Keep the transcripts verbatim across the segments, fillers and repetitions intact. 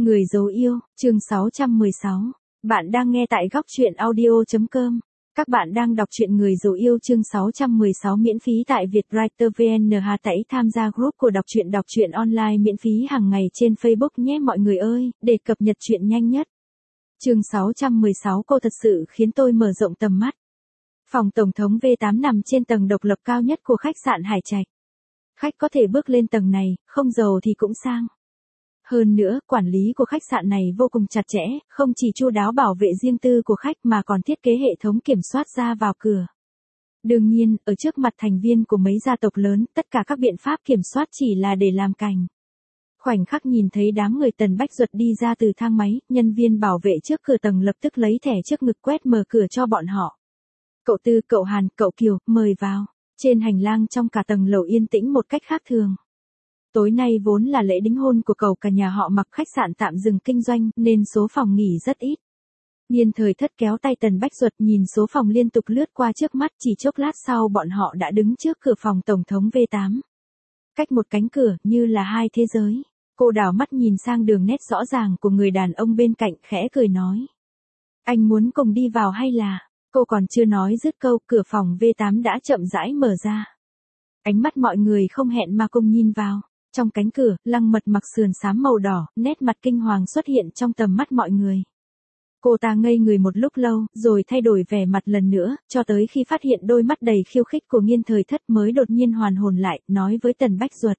Người dấu yêu, chương sáu trăm mười sáu. Bạn đang nghe tại góc truyện audio chấm com. Các bạn đang đọc truyện Người dấu yêu chương sáu trăm mười sáu miễn phí tại Vietwriter vê en. Hà Tẩy tham gia group của đọc truyện đọc truyện online miễn phí hàng ngày trên Facebook nhé mọi người ơi, để cập nhật truyện nhanh nhất. Chương sáu trăm mười sáu cô thật sự khiến tôi mở rộng tầm mắt. Phòng Tổng thống vê tám nằm trên tầng độc lập cao nhất của khách sạn Hải Trạch. Khách có thể bước lên tầng này, không giàu thì cũng sang. Hơn nữa, quản lý của khách sạn này vô cùng chặt chẽ, không chỉ chu đáo bảo vệ riêng tư của khách mà còn thiết kế hệ thống kiểm soát ra vào cửa. Đương nhiên, ở trước mặt thành viên của mấy gia tộc lớn, tất cả các biện pháp kiểm soát chỉ là để làm cành. Khoảnh khắc nhìn thấy đám người Tần Bách Duật đi ra từ thang máy, nhân viên bảo vệ trước cửa tầng lập tức lấy thẻ trước ngực quét mở cửa cho bọn họ. Cậu Tư, cậu Hàn, cậu Kiều, mời vào. Trên hành lang trong cả tầng lầu yên tĩnh một cách khác thường. Tối nay vốn là lễ đính hôn của cậu cả nhà họ Mặc, khách sạn tạm dừng kinh doanh nên số phòng nghỉ rất ít. Niên Thời Thất kéo tay Tần Bách Duật nhìn số phòng liên tục lướt qua trước mắt, chỉ chốc lát sau bọn họ đã đứng trước cửa phòng Tổng thống vê tám. Cách một cánh cửa như là hai thế giới. Cô đảo mắt nhìn sang đường nét rõ ràng của người đàn ông bên cạnh, khẽ cười nói. Anh muốn cùng đi vào hay là... Cô còn chưa nói dứt câu, cửa phòng vê tám đã chậm rãi mở ra. Ánh mắt mọi người không hẹn mà cùng nhìn vào. Trong cánh cửa, Lăng Mật mặc sườn xám màu đỏ, nét mặt kinh hoàng xuất hiện trong tầm mắt mọi người. Cô ta ngây người một lúc lâu, rồi thay đổi vẻ mặt lần nữa, cho tới khi phát hiện đôi mắt đầy khiêu khích của Niên Thời Thất mới đột nhiên hoàn hồn lại, nói với Tần Bách Duật.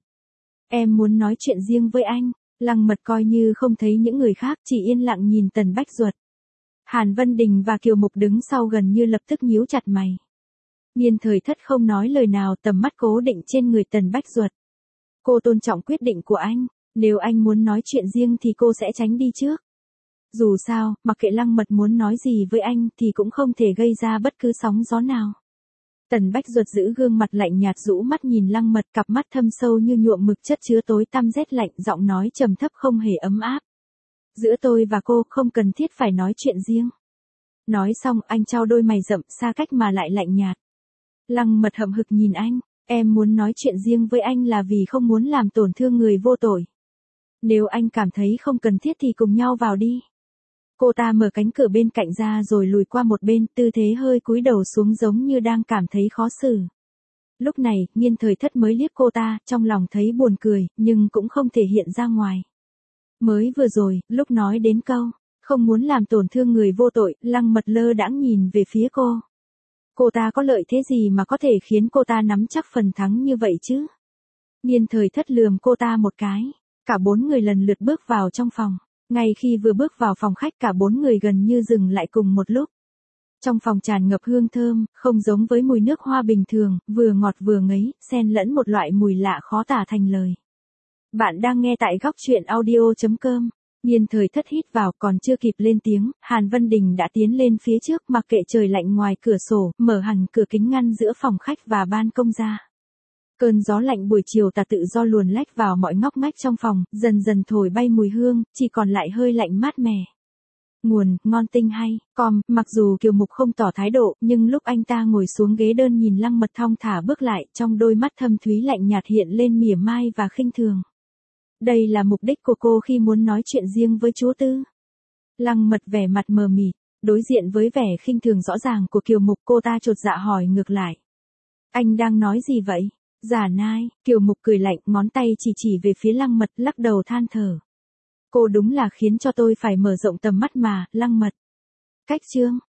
Em muốn nói chuyện riêng với anh. Lăng Mật coi như không thấy những người khác, chỉ yên lặng nhìn Tần Bách Duật. Hàn Vân Đình và Kiều Mục đứng sau gần như lập tức nhíu chặt mày. Niên Thời Thất không nói lời nào, tầm mắt cố định trên người Tần Bách Duật. Cô tôn trọng quyết định của anh, nếu anh muốn nói chuyện riêng thì cô sẽ tránh đi trước. Dù sao, mặc kệ Lăng Mật muốn nói gì với anh thì cũng không thể gây ra bất cứ sóng gió nào. Tần Bách Duật giữ gương mặt lạnh nhạt, rũ mắt nhìn Lăng Mật, cặp mắt thâm sâu như nhuộm mực chất chứa tối tăm rét lạnh, giọng nói trầm thấp không hề ấm áp. Giữa tôi và cô không cần thiết phải nói chuyện riêng. Nói xong anh trao đôi mày rậm, xa cách mà lại lạnh nhạt. Lăng Mật hậm hực nhìn anh. Em muốn nói chuyện riêng với anh là vì không muốn làm tổn thương người vô tội. Nếu anh cảm thấy không cần thiết thì cùng nhau vào đi. Cô ta mở cánh cửa bên cạnh ra rồi lùi qua một bên, tư thế hơi cúi đầu xuống giống như đang cảm thấy khó xử. Lúc này, Niên Thời Thất mới liếc cô ta, trong lòng thấy buồn cười, nhưng cũng không thể hiện ra ngoài. Mới vừa rồi, lúc nói đến câu, không muốn làm tổn thương người vô tội, Lăng Mật lơ đãng nhìn về phía cô. Cô ta có lợi thế gì mà có thể khiến cô ta nắm chắc phần thắng như vậy chứ? Niên Thời Thất lườm cô ta một cái. Cả bốn người lần lượt bước vào trong phòng. Ngay khi vừa bước vào phòng khách, cả bốn người gần như dừng lại cùng một lúc. Trong phòng tràn ngập hương thơm, không giống với mùi nước hoa bình thường, vừa ngọt vừa ngấy, xen lẫn một loại mùi lạ khó tả thành lời. Bạn đang nghe tại góc truyện audio chấm com. Niên Thời Thất hít vào, còn chưa kịp lên tiếng, Hàn Vân Đình đã tiến lên phía trước, mặc kệ trời lạnh ngoài cửa sổ, mở hẳn cửa kính ngăn giữa phòng khách và ban công ra. Cơn gió lạnh buổi chiều tà tự do luồn lách vào mọi ngóc ngách trong phòng, dần dần thổi bay mùi hương, chỉ còn lại hơi lạnh mát mẻ. Nguồn, ngon tinh hay, com, mặc dù Kiều Mục không tỏ thái độ, nhưng lúc anh ta ngồi xuống ghế đơn nhìn Lăng Mật thong thả bước lại, trong đôi mắt thâm thúy lạnh nhạt hiện lên mỉa mai và khinh thường. Đây là mục đích của cô khi muốn nói chuyện riêng với chúa Tư. Lăng Mật vẻ mặt mờ mịt, đối diện với vẻ khinh thường rõ ràng của Kiều Mục, cô ta chột dạ hỏi ngược lại. Anh đang nói gì vậy? Giả nai, Kiều Mục cười lạnh, ngón tay chỉ chỉ về phía Lăng Mật, lắc đầu than thở. Cô đúng là khiến cho tôi phải mở rộng tầm mắt mà, Lăng Mật. Cách chương,